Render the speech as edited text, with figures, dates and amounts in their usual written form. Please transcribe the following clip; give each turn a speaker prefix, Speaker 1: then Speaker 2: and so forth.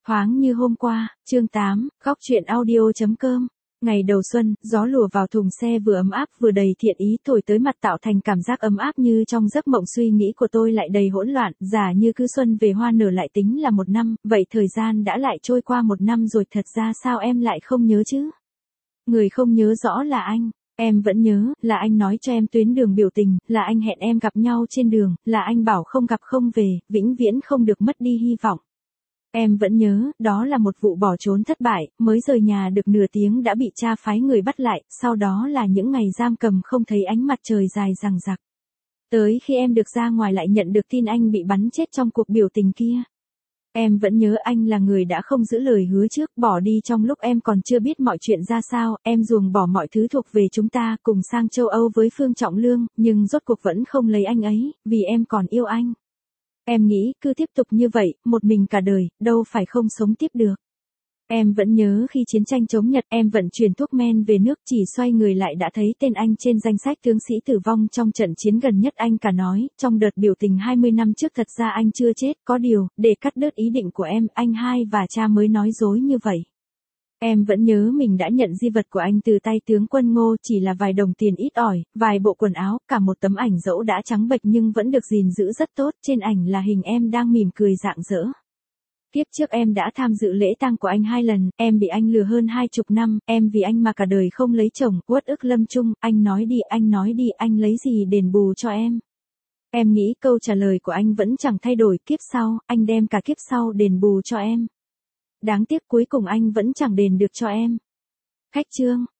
Speaker 1: Thoáng như hôm qua, chương 8, góc truyện audio.com. Ngày đầu xuân, gió lùa vào thùng xe vừa ấm áp vừa đầy thiện ý thổi tới mặt tạo thành cảm giác ấm áp như trong giấc mộng suy nghĩ của tôi lại đầy hỗn loạn, giả như cứ xuân về hoa nở lại tính là một năm, vậy thời gian đã lại trôi qua một năm rồi thật ra sao em lại không nhớ chứ? Người không nhớ rõ là anh. Em vẫn nhớ, là anh nói cho em tuyến đường biểu tình, là anh hẹn em gặp nhau trên đường, là anh bảo không gặp không về, vĩnh viễn không được mất đi hy vọng. Em vẫn nhớ, đó là một vụ bỏ trốn thất bại, mới rời nhà được nửa tiếng đã bị cha phái người bắt lại, sau đó là những ngày giam cầm không thấy ánh mặt trời dài dằng dặc. Tới khi em được ra ngoài lại nhận được tin anh bị bắn chết trong cuộc biểu tình kia. Em vẫn nhớ anh là người đã không giữ lời hứa trước, bỏ đi trong lúc em còn chưa biết mọi chuyện ra sao, em ruồng bỏ mọi thứ thuộc về chúng ta cùng sang châu Âu với Phương Trọng Lương, nhưng rốt cuộc vẫn không lấy anh ấy, vì em còn yêu anh. Em nghĩ cứ tiếp tục như vậy, một mình cả đời, đâu phải không sống tiếp được. Em vẫn nhớ khi chiến tranh chống Nhật em vận chuyển thuốc men về nước chỉ xoay người lại đã thấy tên anh trên danh sách tướng sĩ tử vong trong trận chiến gần nhất anh cả nói, trong đợt biểu tình 20 năm trước thật ra anh chưa chết, có điều, để cắt đứt ý định của em, anh hai và cha mới nói dối như vậy. Em vẫn nhớ mình đã nhận di vật của anh từ tay tướng quân Ngô chỉ là vài đồng tiền ít ỏi, vài bộ quần áo, cả một tấm ảnh dẫu đã trắng bệch nhưng vẫn được gìn giữ rất tốt, trên ảnh là hình em đang mỉm cười rạng rỡ. Tiếp trước em đã tham dự lễ tang của anh 2 lần, em bị anh lừa hơn 20 năm, em vì anh mà cả đời không lấy chồng, uất ức lâm chung, anh nói đi, anh lấy gì đền bù cho em? Em nghĩ câu trả lời của anh vẫn chẳng thay đổi, kiếp sau, anh đem cả kiếp sau đền bù cho em. Đáng tiếc cuối cùng anh vẫn chẳng đền được cho em. Khách chương.